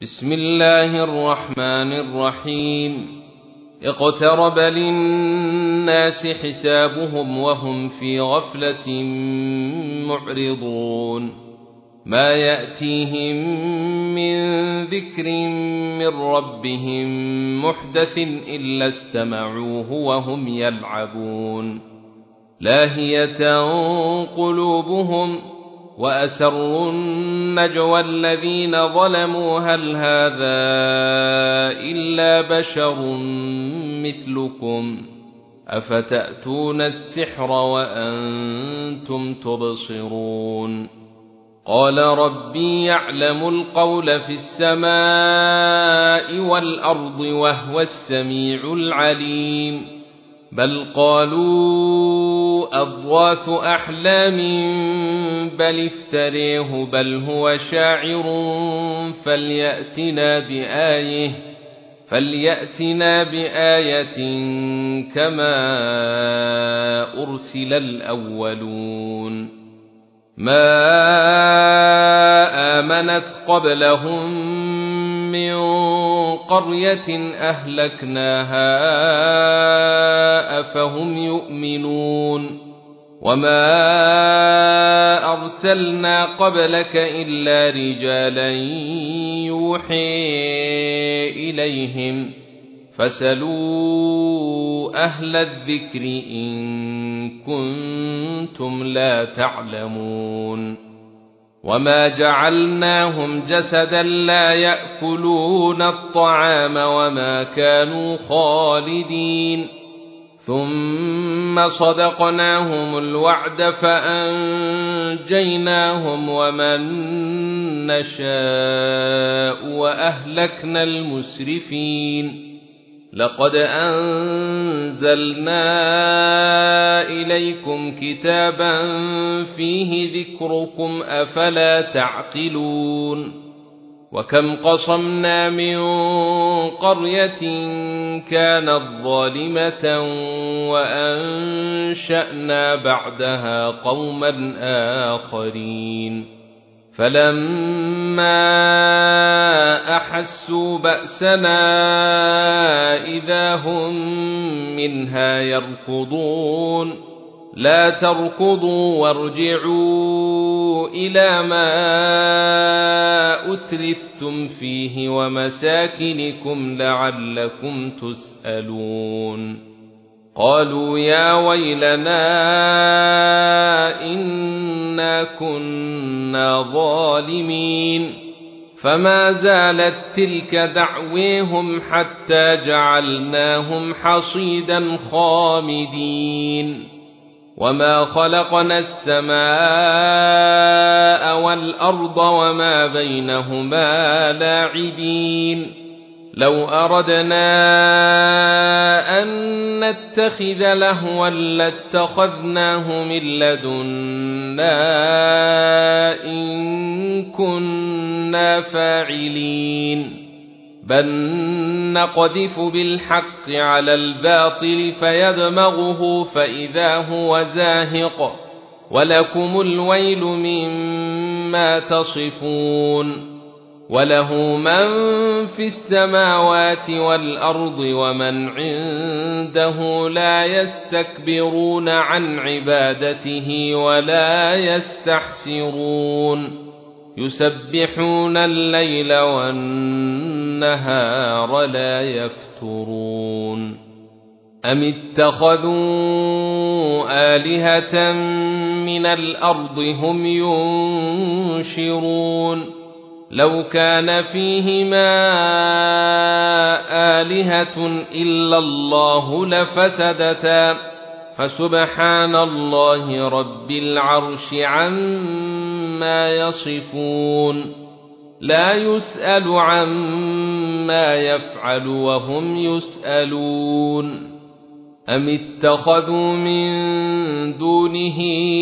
بسم الله الرحمن الرحيم. اقترب للناس حسابهم وهم في غفلة معرضون. ما يأتيهم من ذكر من ربهم محدث إلا استمعوه وهم يلعبون. لاهية قلوبهم وأسروا النجوى الذين ظلموا هل هذا إلا بشر مثلكم أفتأتون السحر وأنتم تبصرون. قال ربي يعلم القول في السماء والأرض وهو السميع العليم. بل قالوا أضغاث أحلام بل افتريه بل هو شاعر فليأتنا بآية كما أرسل الأولون. ما آمنت قبلهم من قرية أهلكناها أفهم يؤمنون. وما أرسلنا قبلك إلا رجالا يوحي إليهم فاسألوا أهل الذكر إن كنتم لا تعلمون. وما جعلناهم جسدا لا يأكلون الطعام وما كانوا خالدين. ثم صدقناهم الوعد فأنجيناهم ومن نشاء وأهلكنا المسرفين. لقد أنزلنا إليكم كتابا فيه ذكركم أفلا تعقلون. وكم قصمنا من قرية كانت ظالمة وأنشأنا بعدها قوما آخرين. فلما أحسوا بأسنا إذا هم منها يركضون. لا تركضوا وارجعوا إلى ما أترفتم فيه ومساكنكم لعلكم تسألون. قالوا يا ويلنا إنا كنا ظالمين. فما زالت تلك دعويهم حتى جعلناهم حصيدا خامدين. وما خلقنا السماء والأرض وما بينهما لاعبين. لو أردنا أن نتخذ لهوا لاتخذناه من لدنا إن كنا فاعلين. بل نقذف بالحق على الباطل فيدمغه فإذا هو زاهق ولكم الويل مما تصفون. وله من في السماوات والأرض ومن عنده لا يستكبرون عن عبادته ولا يستحسرون. يسبحون الليل والنهار لا يفترون. أم اتخذوا آلهة من الأرض هم ينشرون. لو كان فيهما آلهة إلا الله لفسدتا فسبحان الله رب العرش عما يصفون. لا يسأل عما يفعل وهم يسألون. أم اتخذوا من دونه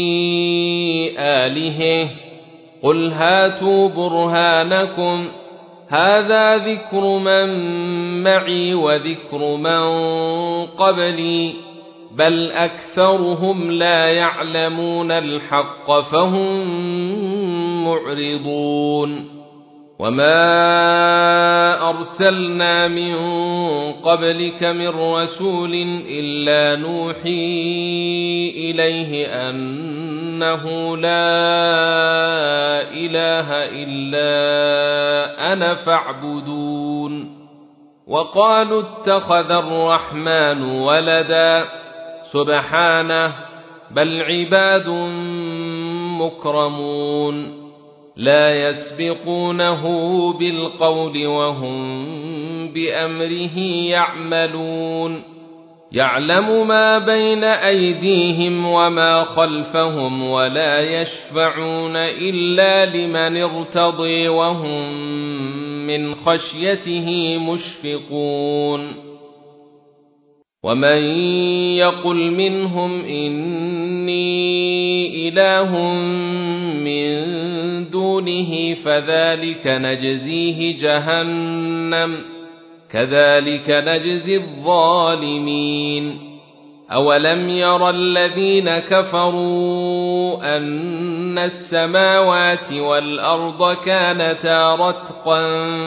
آلهة قل هاتوا برهانكم هذا ذكر من معي وذكر من قبلي بل أكثرهم لا يعلمون الحق فهم معرضون. وما أرسلنا من قبلك من رسول إلا نوحي إليه أنه لا إله إلا أنا فاعبدون وقالوا اتخذ الرحمن ولدا سبحانه بل عباد مكرمون لا يسبقونه بالقول وهم بأمره يعملون يعلم ما بين أيديهم وما خلفهم ولا يشفعون إلا لمن ارتضي وهم من خشيته مشفقون ومن يقل منهم إني إله من دونه فذلك نجزيه جهنم كذلك نجزي الظالمين أولم ير الذين كفروا أن السماوات والأرض كانتا رتقا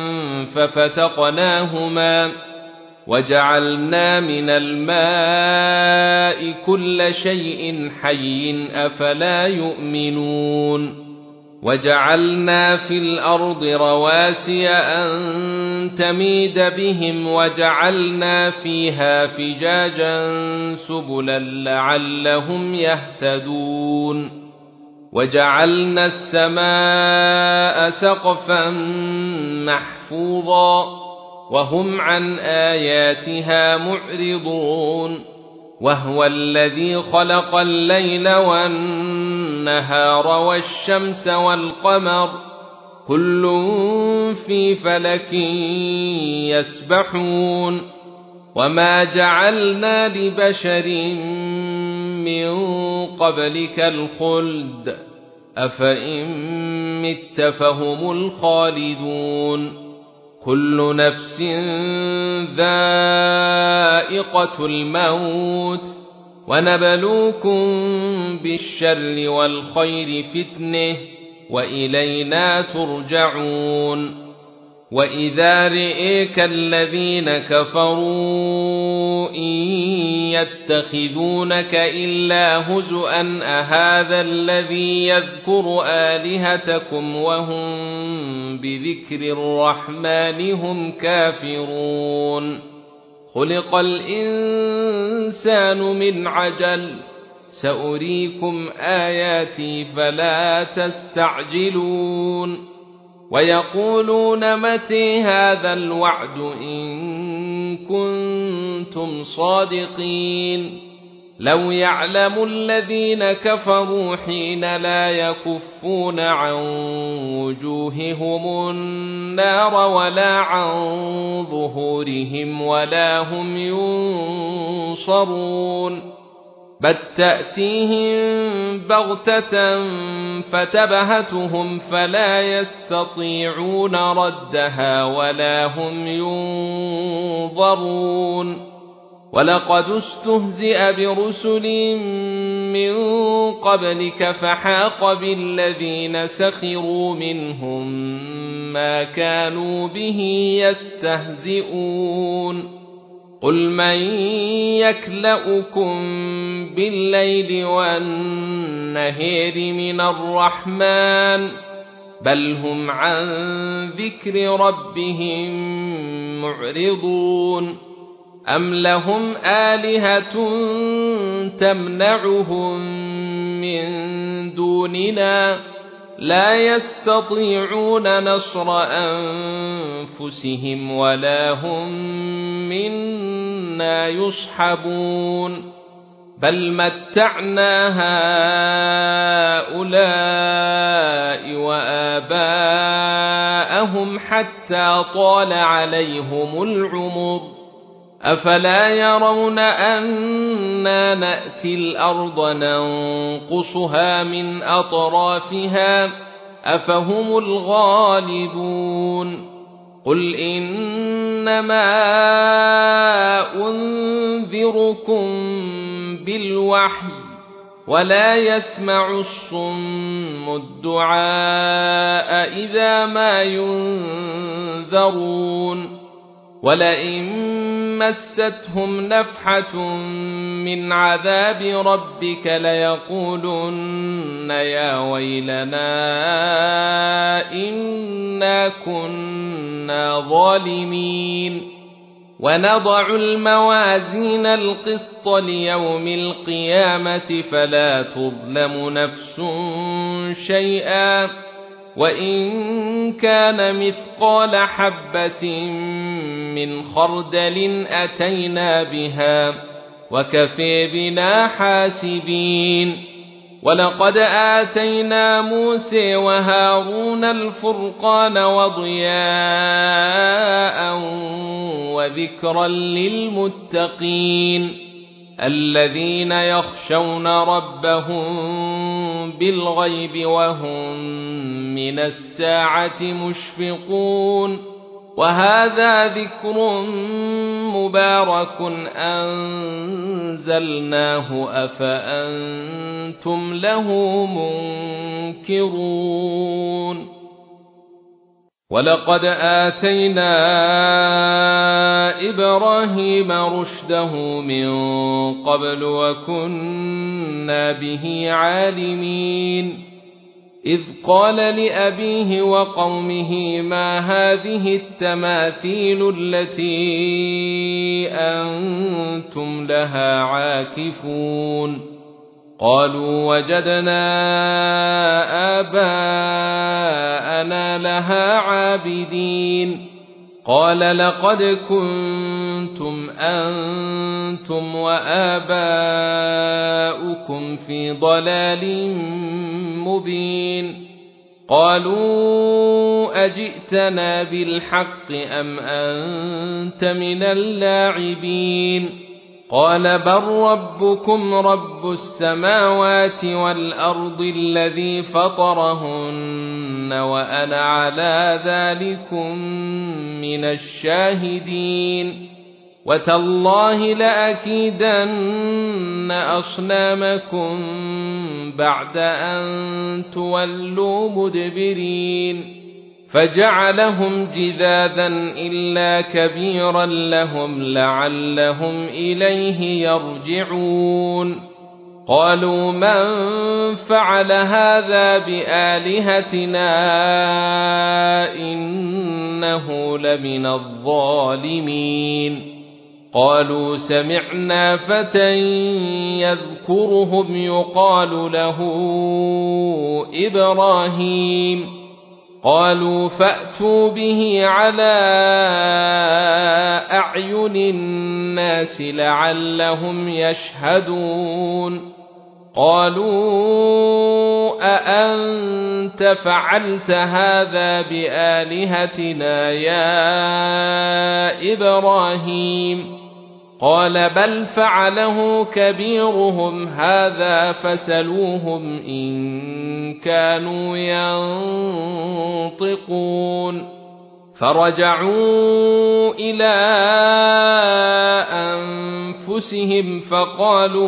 ففتقناهما وجعلنا من الماء كل شيء حي أفلا يؤمنون وجعلنا في الأرض رواسي أن تميد بهم وجعلنا فيها فجاجا سبلا لعلهم يهتدون وجعلنا السماء سقفا محفوظا وهم عن آياتها معرضون وهو الذي خلق الليل والنهار والشمس والقمر كل في فلك يسبحون وما جعلنا لبشر من قبلك الخلد أفإن مت فهم الخالدون كل نفس ذائقة الموت ونبلوكم بالشر والخير فتنة وإلينا ترجعون وإذا رئيك الذين كفروا إن يتخذونك إلا هزؤا أهذا الذي يذكر آلهتكم وهم بذكر الرحمن هم كافرون خلق الإنسان من عجل سأريكم آياتي فلا تستعجلون ويقولون متى هذا الوعد إن كنتم صادقين لو يعلم الذين كفروا حين لا يكفون عن وجوههم النار ولا عن ظهورهم ولا هم ينصرون بل تأتيهم بغتة فتبهتهم فلا يستطيعون ردها ولا هم ينظرون ولقد استهزئ برسل من قبلك فحاق بالذين سخروا منهم ما كانوا به يستهزئون قل من يكلؤكم بالليل والنهار من الرحمن بل هم عن ذكر ربهم معرضون أم لهم آلهة تمنعهم من دوننا لا يستطيعون نصر أنفسهم ولا هم منا يصحبون بل متعنا هؤلاء وآباءهم حتى طال عليهم العمر أفلا يرون أنا نأتي الأرض ننقصها من أطرافها أفهم الغالبون قل إنما أنذركم بالوحي ولا يسمع الصم الدعاء إذا ما ينذرون ولئن مستهم نفحة من عذاب ربك ليقولن يا ويلنا إنا كنا ظالمين ونضع الموازين القسط ليوم القيامة فلا تظلم نفس شيئا وإن كان مثقال حبة من خردل أتينا بها وكفى بنا حاسبين ولقد آتينا موسى وهارون الفرقان وضياء وذكرا للمتقين الذين يخشون ربهم بالغيب وهم من الساعة مشفقون وهذا ذكر مبارك أنزلناه أفأنتم له منكرون ولقد آتينا إبراهيم رشده من قبل وكنا به عالمين إذ قال لأبيه وقومه ما هذه التماثيل التي أنتم لها عاكفون قالوا وجدنا آباءنا لها عابدين قال لقد كنتم أنتم وآباؤكم في ضلال مبين قالوا أجئتنا بالحق أم أنت من اللاعبين قال بل ربكم رب السماوات والأرض الذي فطرهن وأنا على ذلكم من الشاهدين وتالله لأكيدن أصنامكم بعد أن تولوا مدبرين فجعلهم جذاذا إلا كبيرا لهم لعلهم إليه يرجعون قالوا من فعل هذا بآلهتنا إنه لمن الظالمين قالوا سمعنا فتى يذكرهم يقال له إبراهيم قالوا فأتوا به على أعين الناس لعلهم يشهدون قالوا أأنت فعلت هذا بآلهتنا يا إبراهيم قال بل فعله كبيرهم هذا فسلوهم إن كانوا ينطقون فرجعوا إلى أنفسهم فقالوا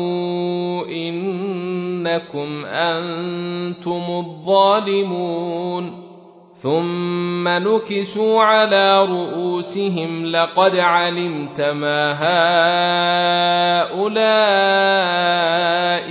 إنكم أنتم الظالمون ثم نكسوا على رؤوسهم لقد علمت ما هؤلاء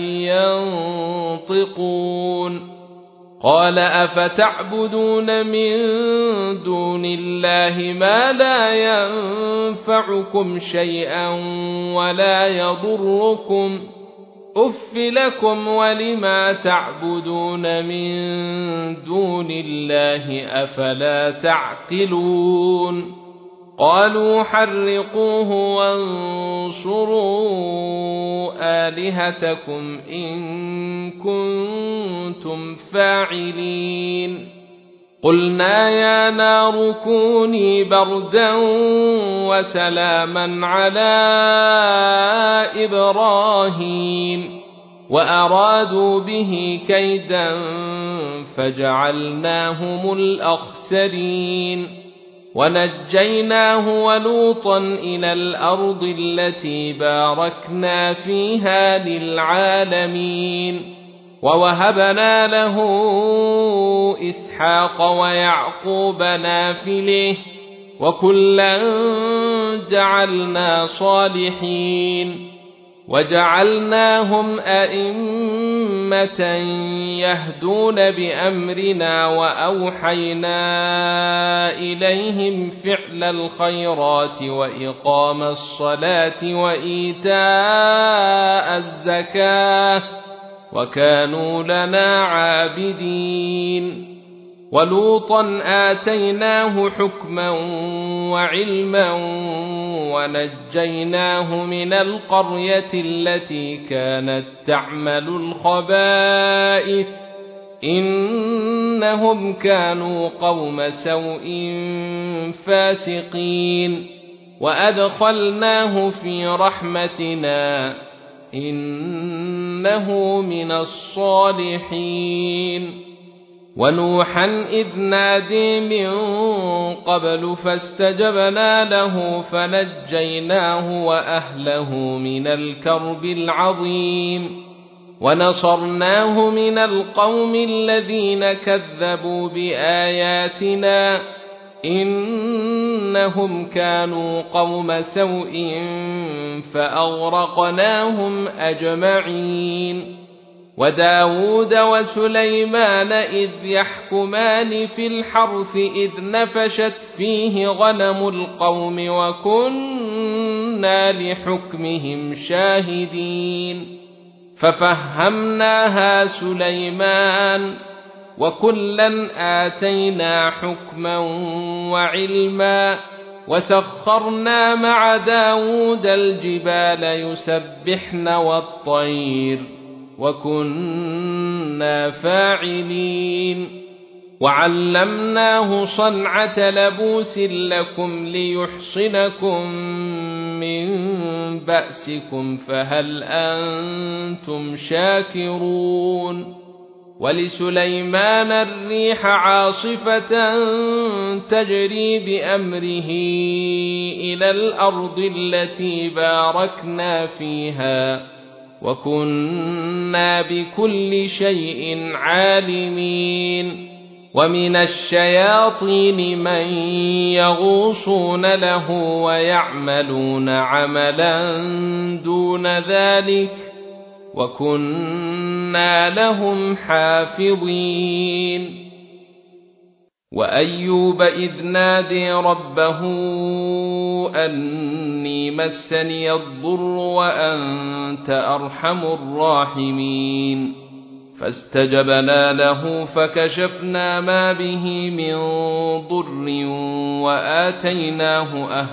ينطقون قال أفتعبدون من دون الله ما لا ينفعكم شيئا ولا يضركم أف لكم ولما تعبدون من دون الله أفلا تعقلون قالوا حرقوه وانصروا آلهتكم إن كنتم فاعلين قلنا يا نار كوني بردا وسلاما على إبراهيم وأرادوا به كيدا فجعلناهم الأخسرين ونجيناه ولوطا إلى الأرض التي باركنا فيها للعالمين ووهبنا له إسحاق ويعقوب نافلة وكلا جعلنا صالحين وجعلناهم أئمة يهدون بأمرنا وأوحينا إليهم فعل الخيرات وإقام الصلاة وإيتاء الزكاة وكانوا لنا عابدين ولوطا آتيناه حكما وعلما ونجيناه من القرية التي كانت تعمل الخبائث إنهم كانوا قوم سوء فاسقين وأدخلناه في رحمتنا إنه من الصالحين ونوحا إذ نادي من قبل فاستجبنا له فنجيناه وأهله من الكرب العظيم ونصرناه من القوم الذين كذبوا بآياتنا إنهم كانوا قوم سوء فأغرقناهم أجمعين وداود وسليمان إذ يحكمان في الحرث إذ نفشت فيه غنم القوم وكنا لحكمهم شاهدين ففهمناها سليمان وكلا آتينا حكما وعلما وسخرنا مع داود الجبال يسبحن والطير وكنا فاعلين وعلمناه صنعة لبوس لكم ليحصنكم من بأسكم فهل أنتم شاكرون ولسليمان الريح عاصفة تجري بأمره إلى الأرض التي باركنا فيها وكنا بكل شيء عالمين ومن الشياطين من يغوصون له ويعملون عملا دون ذلك وكنا لهم حافظين وأيوب إذ نادي ربه أني مسني الضر وأنت أرحم الراحمين فاستجبنا له فكشفنا ما به من ضر وآتيناه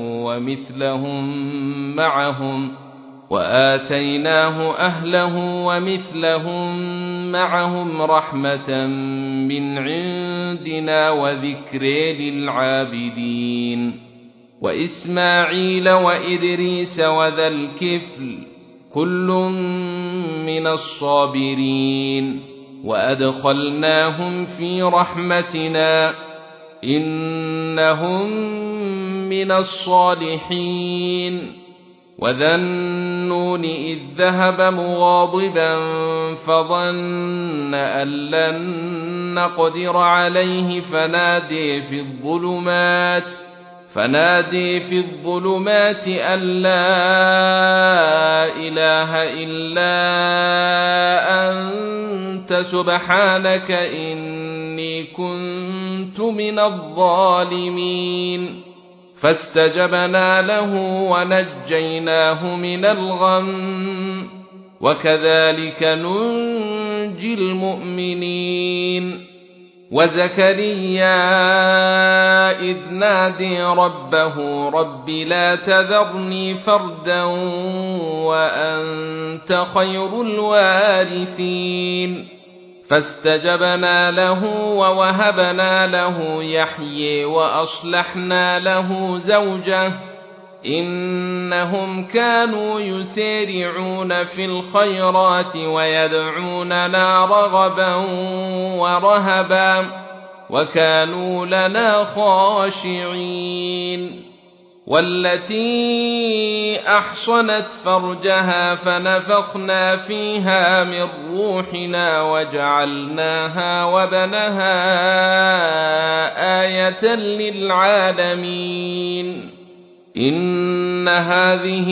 أهله ومثلهم معهم رحمة من عندنا وذكر للعابدين وإسماعيل وإدريس وذا الكفل كل من الصابرين وأدخلناهم في رحمتنا إنهم من الصالحين وذا النون إذ ذهب مغاضبا فظن أن لن نقدر عليه فنادي في الظلمات أن لا إله إلا أنت سبحانك إني كنت من الظالمين فاستجبنا له ونجيناه من الغم وكذلك ننجي المؤمنين وزكريا إذ نادي ربه رب لا تذرني فردا وأنت خير الوارثين فاستجبنا له ووهبنا له يحيى وأصلحنا له زوجه إنهم كانوا يسارعون في الخيرات ويدعوننا رغبا ورهبا وكانوا لنا خاشعين والتي أحصنت فرجها فنفخنا فيها من روحنا وجعلناها وابنها آية للعالمين إن هذه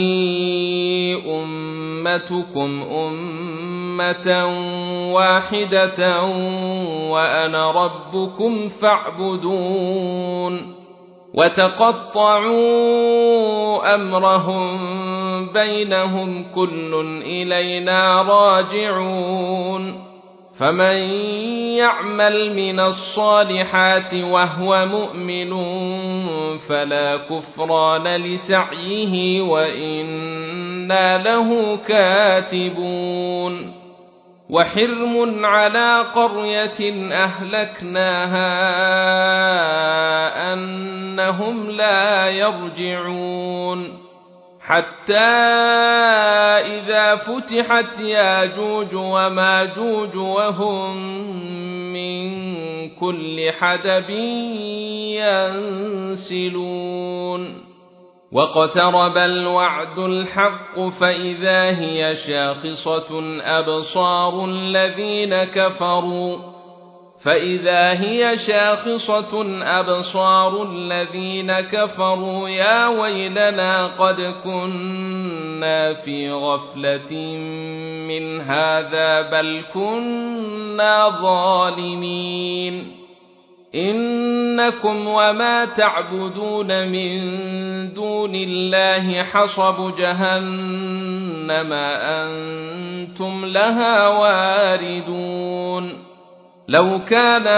أمتكم أمة واحدة وأنا ربكم فاعبدون وتقطعوا أمرهم بينهم كل إلينا راجعون فمن يعمل من الصالحات وهو مؤمن فلا كفران لسعيه وإنا له كاتبون وحرم على قرية أهلكناها أنهم لا يرجعون حتى إذا فتحت ياجوج وماجوج وهم من كل حدب ينسلون واقترب الوعد الحق فإذا هي شاخصة أبصار الذين كفروا يا ويلنا قد كنا في غفلة من هذا بل كنا ظالمين إنكم وما تعبدون من دون الله حصب جهنم أنتم لها واردون لو كان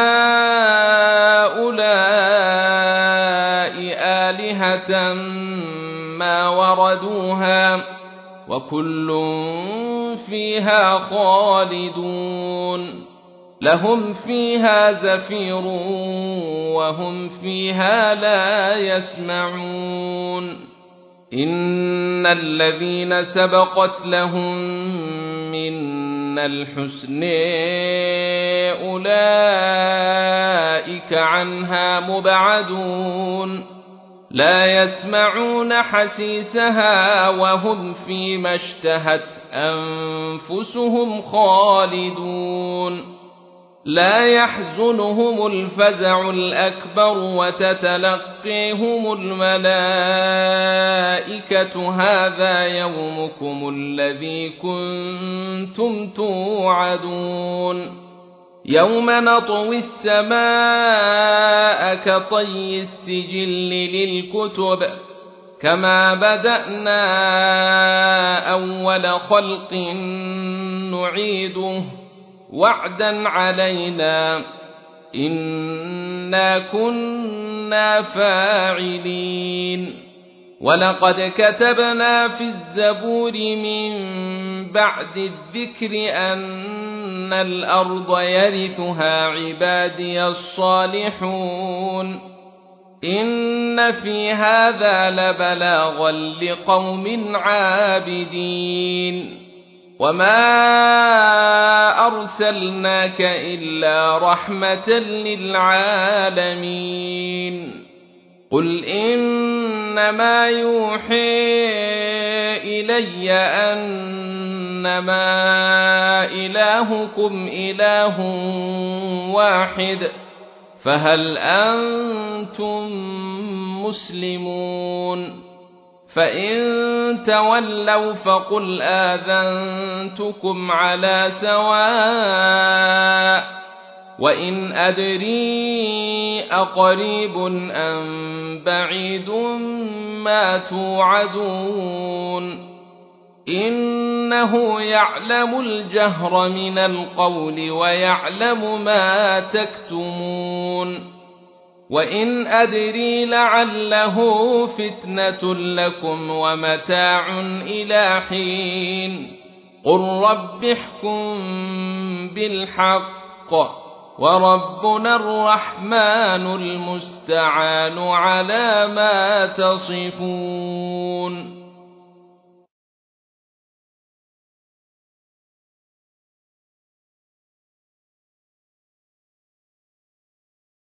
هؤلاء آلهة ما وردوها وكل فيها خالدون لهم فيها زفير وهم فيها لا يسمعون إن الذين سبقت لهم منا الحسن أولئك عنها مبعدون لا يسمعون حسيسها وهم فيما اشتهت أنفسهم خالدون لا يحزنهم الفزع الأكبر وتتلقيهم الملائكة هذا يومكم الذي كنتم توعدون يوم نطوي السماء كطي السجل للكتب كما بدأنا أول خلق نعيده وعدا علينا إنا كنا فاعلين ولقد كتبنا في الزبور من بعد الذكر أن الأرض يرثها عبادي الصالحون إن في هذا لبلاغا لقوم عابدين وما أرسلناك إلا رحمة للعالمين قل إنما يوحي إلي أنما إلهكم إله واحد فهل أنتم مسلمون فإن تولوا فقل آذنتكم على سواء وإن أدري أقريب أم بعيد ما توعدون إنه يعلم الجهر من القول ويعلم ما تكتمون وإن أدري لعله فتنة لكم ومتاع إلى حين قل رب احكم بالحق وربنا الرحمن المستعان على ما تصفون